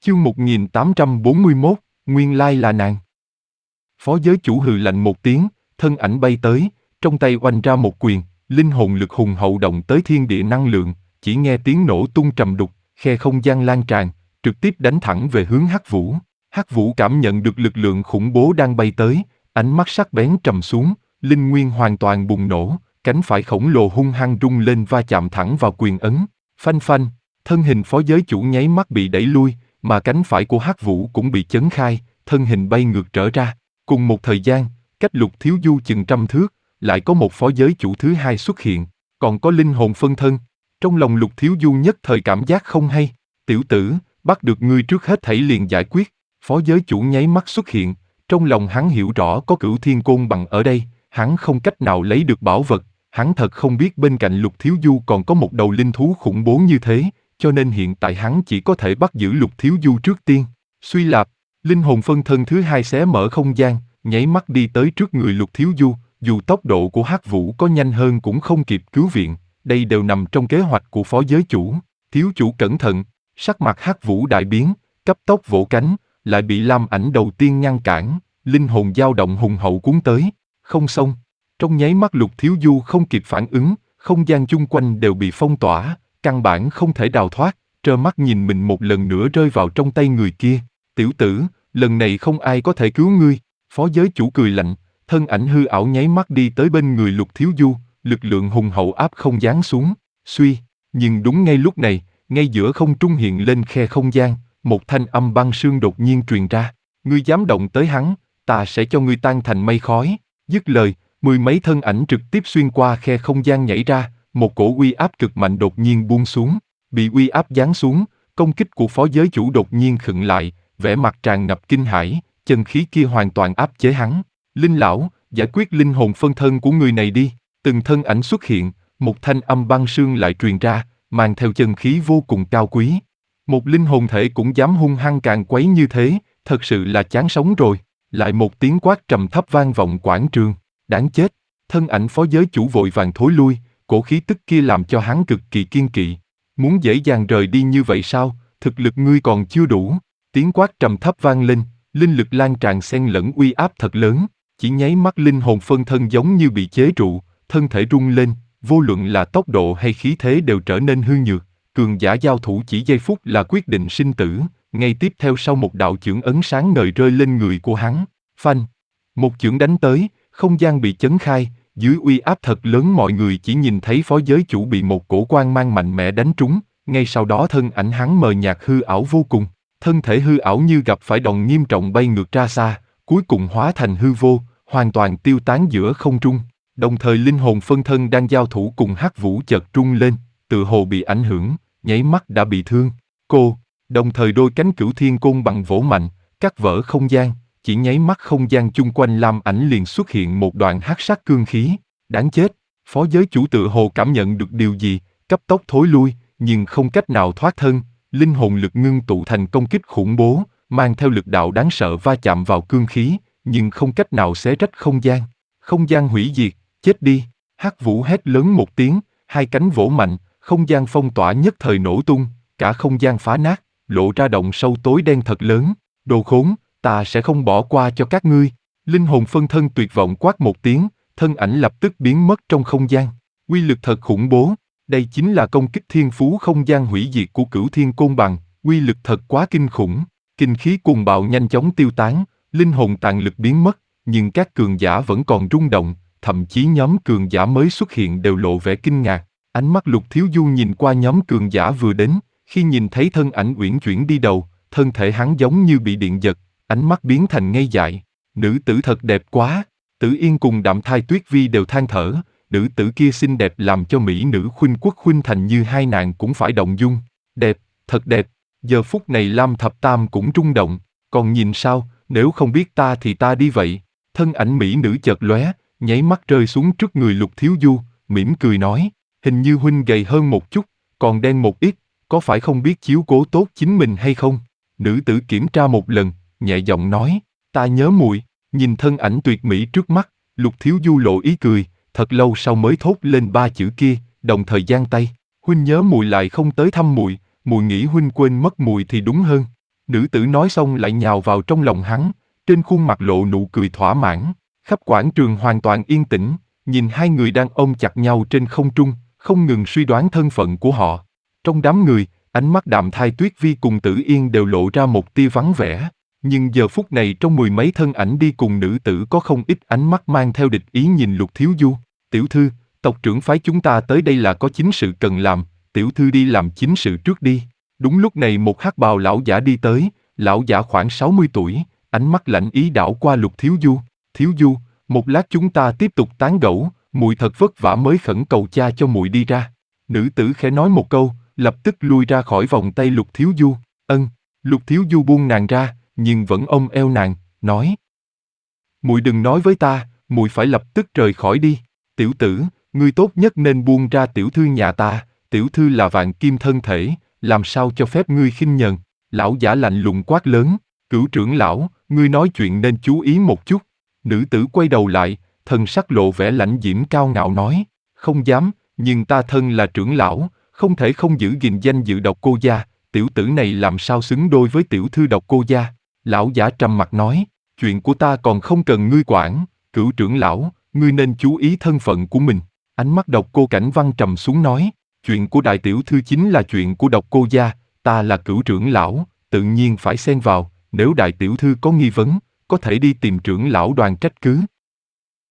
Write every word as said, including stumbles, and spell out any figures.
Chương một nghìn tám trăm bốn mươi mốt, nguyên lai là nàng. Phó giới chủ hừ lạnh một tiếng, thân ảnh bay tới, trong tay oanh ra một quyền, linh hồn lực hùng hậu động tới thiên địa năng lượng, chỉ nghe tiếng nổ tung trầm đục, khe không gian lan tràn, trực tiếp đánh thẳng về hướng Hắc Vũ. Hắc Vũ cảm nhận được lực lượng khủng bố đang bay tới, ánh mắt sắc bén trầm xuống, linh nguyên hoàn toàn bùng nổ, cánh phải khổng lồ hung hăng rung lên va chạm thẳng vào quyền ấn. Phanh phanh, thân hình phó giới chủ nháy mắt bị đẩy lui, mà cánh phải của Hắc Vũ cũng bị chấn khai, thân hình bay ngược trở ra. Cùng một thời gian, cách Lục Thiếu Du chừng trăm thước, lại có một phó giới chủ thứ hai xuất hiện, còn có linh hồn phân thân. Trong lòng Lục Thiếu Du nhất thời cảm giác không hay, tiểu tử, bắt được ngươi trước hết thảy liền giải quyết. Phó giới chủ nháy mắt xuất hiện, trong lòng hắn hiểu rõ có Cửu Thiên Côn Bằng ở đây, hắn không cách nào lấy được bảo vật, hắn thật không biết bên cạnh Lục Thiếu Du còn có một đầu linh thú khủng bố như thế, cho nên hiện tại hắn chỉ có thể bắt giữ Lục Thiếu Du trước tiên. Suy lạp, linh hồn phân thân thứ hai xé mở không gian, nháy mắt đi tới trước người Lục Thiếu Du, dù tốc độ của Hắc Vũ có nhanh hơn cũng không kịp cứu viện, đây đều nằm trong kế hoạch của phó giới chủ. Thiếu chủ cẩn thận, sắc mặt Hắc Vũ đại biến, cấp tốc vỗ cánh, lại bị lam ảnh đầu tiên ngăn cản, linh hồn dao động hùng hậu cuốn tới, không xong. Trong nháy mắt Lục Thiếu Du không kịp phản ứng, không gian chung quanh đều bị phong tỏa, căn bản không thể đào thoát, trơ mắt nhìn mình một lần nữa rơi vào trong tay người kia. Tiểu tử, lần này không ai có thể cứu ngươi. Phó giới chủ cười lạnh, thân ảnh hư ảo nháy mắt đi tới bên người Lục Thiếu Du, lực lượng hùng hậu áp không giáng xuống, suy. Nhưng đúng ngay lúc này, ngay giữa không trung hiện lên khe không gian, một thanh âm băng sương đột nhiên truyền ra. Ngươi dám động tới hắn, ta sẽ cho ngươi tan thành mây khói. Dứt lời, mười mấy thân ảnh trực tiếp xuyên qua khe không gian nhảy ra, một cổ uy áp cực mạnh đột nhiên buông xuống. Bị uy áp giáng xuống, công kích của phó giới chủ đột nhiên khựng lại, vẻ mặt tràn ngập kinh hãi, chân khí kia hoàn toàn áp chế hắn. Linh lão, giải quyết linh hồn phân thân của người này đi. Từng thân ảnh xuất hiện, một thanh âm băng sương lại truyền ra, mang theo chân khí vô cùng cao quý. Một linh hồn thể cũng dám hung hăng càn quấy như thế, thật sự là chán sống rồi. Lại một tiếng quát trầm thấp vang vọng quảng trường. Đáng chết, thân ảnh phó giới chủ vội vàng thối lui, cổ khí tức kia làm cho hắn cực kỳ kiên kỵ. Muốn dễ dàng rời đi như vậy sao, thực lực ngươi còn chưa đủ. Tiếng quát trầm thấp vang lên, linh lực lan tràn xen lẫn uy áp thật lớn, chỉ nháy mắt linh hồn phân thân giống như bị chế trụ, thân thể rung lên, vô luận là tốc độ hay khí thế đều trở nên hư nhược. Cường giả giao thủ chỉ giây phút là quyết định sinh tử, ngay tiếp theo sau một đạo chưởng ấn sáng ngời rơi lên người của hắn. Phanh, một chưởng đánh tới, không gian bị chấn khai, dưới uy áp thật lớn mọi người chỉ nhìn thấy phó giới chủ bị một cổ quang mang mạnh mẽ đánh trúng, ngay sau đó thân ảnh hắn mờ nhạt hư ảo vô cùng, thân thể hư ảo như gặp phải đòn nghiêm trọng bay ngược ra xa, cuối cùng hóa thành hư vô, hoàn toàn tiêu tán giữa không trung. Đồng thời linh hồn phân thân đang giao thủ cùng Hắc Vũ chợt rung lên, tự hồ bị ảnh hưởng, nháy mắt đã bị thương. Cô, đồng thời đôi cánh Cửu Thiên Côn Bằng vỗ mạnh, cắt vỡ không gian, chỉ nháy mắt không gian chung quanh lam ảnh liền xuất hiện một đoạn hắc sắc cương khí. Đáng chết, phó giới chủ tự hồ cảm nhận được điều gì, cấp tốc thối lui, nhưng không cách nào thoát thân, linh hồn lực ngưng tụ thành công kích khủng bố, mang theo lực đạo đáng sợ va chạm vào cương khí, nhưng không cách nào xé rách không gian. Không gian hủy diệt, chết đi. Hắc Vũ hét lớn một tiếng, hai cánh vỗ mạnh, không gian phong tỏa nhất thời nổ tung, cả không gian phá nát, lộ ra động sâu tối đen thật lớn. Đồ khốn, ta sẽ không bỏ qua cho các ngươi. Linh hồn phân thân tuyệt vọng quát một tiếng, thân ảnh lập tức biến mất trong không gian. Uy lực thật khủng bố, đây chính là công kích thiên phú không gian hủy diệt của Cửu Thiên Côn Bằng, uy lực thật quá kinh khủng. Kinh khí cuồng bạo nhanh chóng tiêu tán, linh hồn tàn lực biến mất, nhưng các cường giả vẫn còn rung động, thậm chí nhóm cường giả mới xuất hiện đều lộ vẻ kinh ngạc. Ánh mắt Lục Thiếu Du nhìn qua nhóm cường giả vừa đến, khi nhìn thấy thân ảnh uyển chuyển đi đầu, thân thể hắn giống như bị điện giật, ánh mắt biến thành ngây dại. Nữ tử thật đẹp quá. Tử Yên cùng Đạm Thai Tuyết Vi đều than thở, nữ tử kia xinh đẹp làm cho mỹ nữ khuynh quốc khuynh thành như hai nàng cũng phải động dung. Đẹp, thật đẹp. Giờ phút này Lam Thập Tam cũng rung động, còn nhìn sao, nếu không biết ta thì ta đi vậy. Thân ảnh mỹ nữ chợt lóe, nháy mắt rơi xuống trước người Lục Thiếu Du, mỉm cười nói, hình như huynh gầy hơn một chút, còn đen một ít, có phải không biết chiếu cố tốt chính mình hay không? Nữ tử kiểm tra một lần, nhẹ giọng nói, ta nhớ muội. Nhìn thân ảnh tuyệt mỹ trước mắt, Lục Thiếu Du lộ ý cười, thật lâu sau mới thốt lên ba chữ kia, đồng thời giang tay. Huynh nhớ muội lại không tới thăm muội, muội nghĩ huynh quên mất muội thì đúng hơn. Nữ tử nói xong lại nhào vào trong lòng hắn, trên khuôn mặt lộ nụ cười thỏa mãn. Khắp quảng trường hoàn toàn yên tĩnh, nhìn hai người đang ôm chặt nhau trên không trung, không ngừng suy đoán thân phận của họ. Trong đám người, ánh mắt Đạm Thai Tuyết Vi cùng Tử Yên đều lộ ra một tia vắng vẻ. Nhưng giờ phút này trong mười mấy thân ảnh đi cùng nữ tử có không ít ánh mắt mang theo địch ý nhìn Lục Thiếu Du. Tiểu thư, tộc trưởng phái chúng ta tới đây là có chính sự cần làm, tiểu thư đi làm chính sự trước đi. Đúng lúc này một hắc bào lão giả đi tới, lão giả khoảng sáu mươi tuổi, ánh mắt lạnh ý đảo qua Lục Thiếu Du. Thiếu Du, một lát chúng ta tiếp tục tán gẫu, muội thật vất vả mới khẩn cầu cha cho muội đi ra. Nữ tử khẽ nói một câu, lập tức lui ra khỏi vòng tay Lục Thiếu Du. Ân, Lục Thiếu Du buông nàng ra, nhưng vẫn ôm eo nàng, nói: muội đừng nói với ta, muội phải lập tức rời khỏi đi. Tiểu tử, ngươi tốt nhất nên buông ra tiểu thư nhà ta, tiểu thư là vạn kim thân thể, làm sao cho phép ngươi khinh nhờn. Lão giả lạnh lùng quát lớn: Cửu trưởng lão, ngươi nói chuyện nên chú ý một chút. Nữ tử quay đầu lại, thần sắc lộ vẻ lãnh diễm cao ngạo nói: không dám, nhưng ta thân là trưởng lão, không thể không giữ gìn danh dự Độc Cô gia, tiểu tử này làm sao xứng đôi với tiểu thư Độc Cô gia. Lão giả trầm mặt nói: chuyện của ta còn không cần ngươi quản, Cửu trưởng lão, ngươi nên chú ý thân phận của mình. Ánh mắt Độc Cô Cảnh Văn trầm xuống nói: chuyện của đại tiểu thư chính là chuyện của Độc Cô gia, ta là Cửu trưởng lão, tự nhiên phải xen vào, nếu đại tiểu thư có nghi vấn, có thể đi tìm trưởng lão Đoàn trách cứ.